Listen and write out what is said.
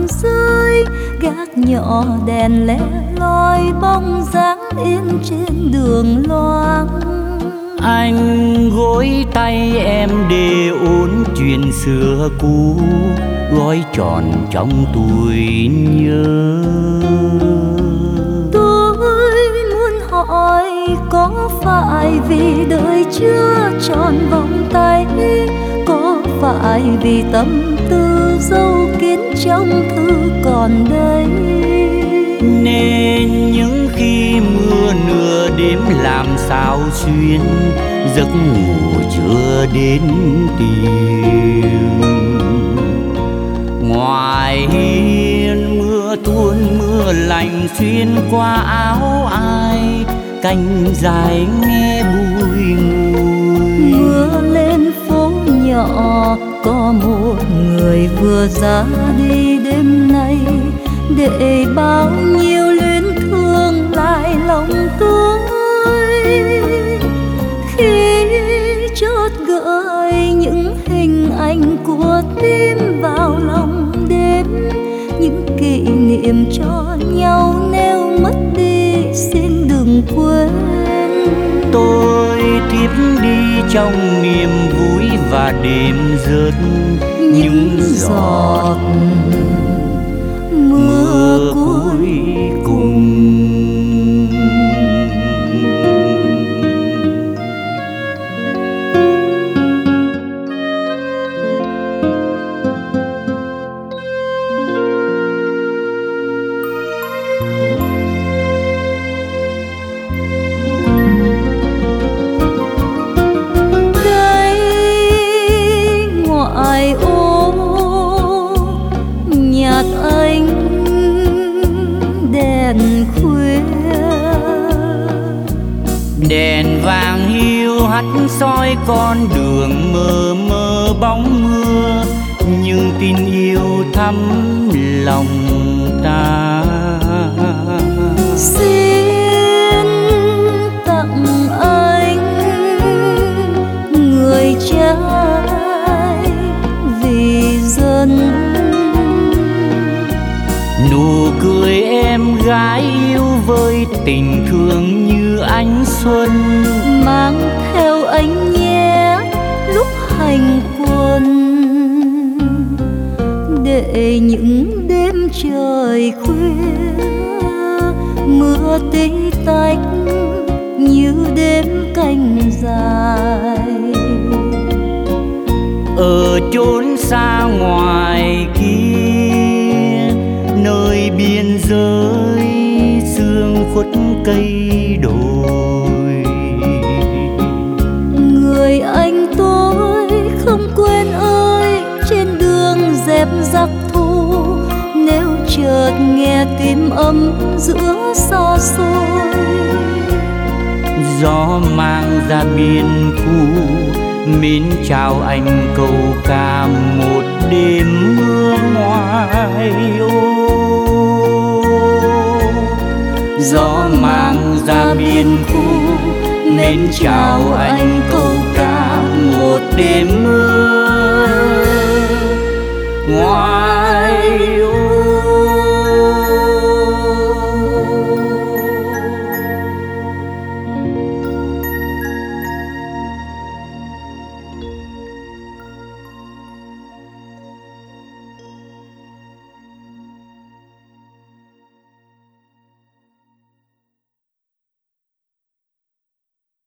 rơi, gác nhỏ đèn le loi bóng dáng yên trên đường loang. Anh gối tay em để ôn chuyện xưa cũ, gói tròn trong tuổi nhớ. Tôi muốn hỏi có phải vì đời chưa tròn vòng tay, có phải vì tâm tư dấu kín trong thư còn đây, nên những khi mưa nửa đêm làm sao xuyên, giấc ngủ chưa đến tìm. Ngoài hiên mưa tuôn mưa lạnh xuyên qua áo ai, cánh dài nghe bùi ngùi. mưa lên phố nhỏ có một người vừa ra đi đêm nay, để bao nhiêu luyến thương lại lòng tôi. Khi chót gợi những hình ảnh của tim vào lòng đêm, những kỷ niệm cho nhau nếu mất đi xin đừng quên. Tôi tiếp đi trong niềm vui và đêm rớt những giọt mưa cuối cùng. Nhạc anh đèn khuya, đèn vàng hiu hắt soi con đường mờ mờ bóng mưa, nhưng tin yêu thắm lòng ta. Xin tặng anh người trai vì dân, nụ cười em gái yêu với tình thương như ánh xuân, mang theo anh nhé lúc hành quân, để những đêm trời khuya mưa tí tách như đêm canh dài. Ở chốn xa ngoài kia, nơi biên giới sương khuất cây đồi, người anh tôi không quên ơi, trên đường dẹp giặc thù, nếu chợt nghe tim ấm giữa xa xôi. Gió mang ra biên khu, mến chào anh câu ca một đêm mưa ngoài ô. Gió mang ra biên khu, mến chào anh câu ca một đêm mưa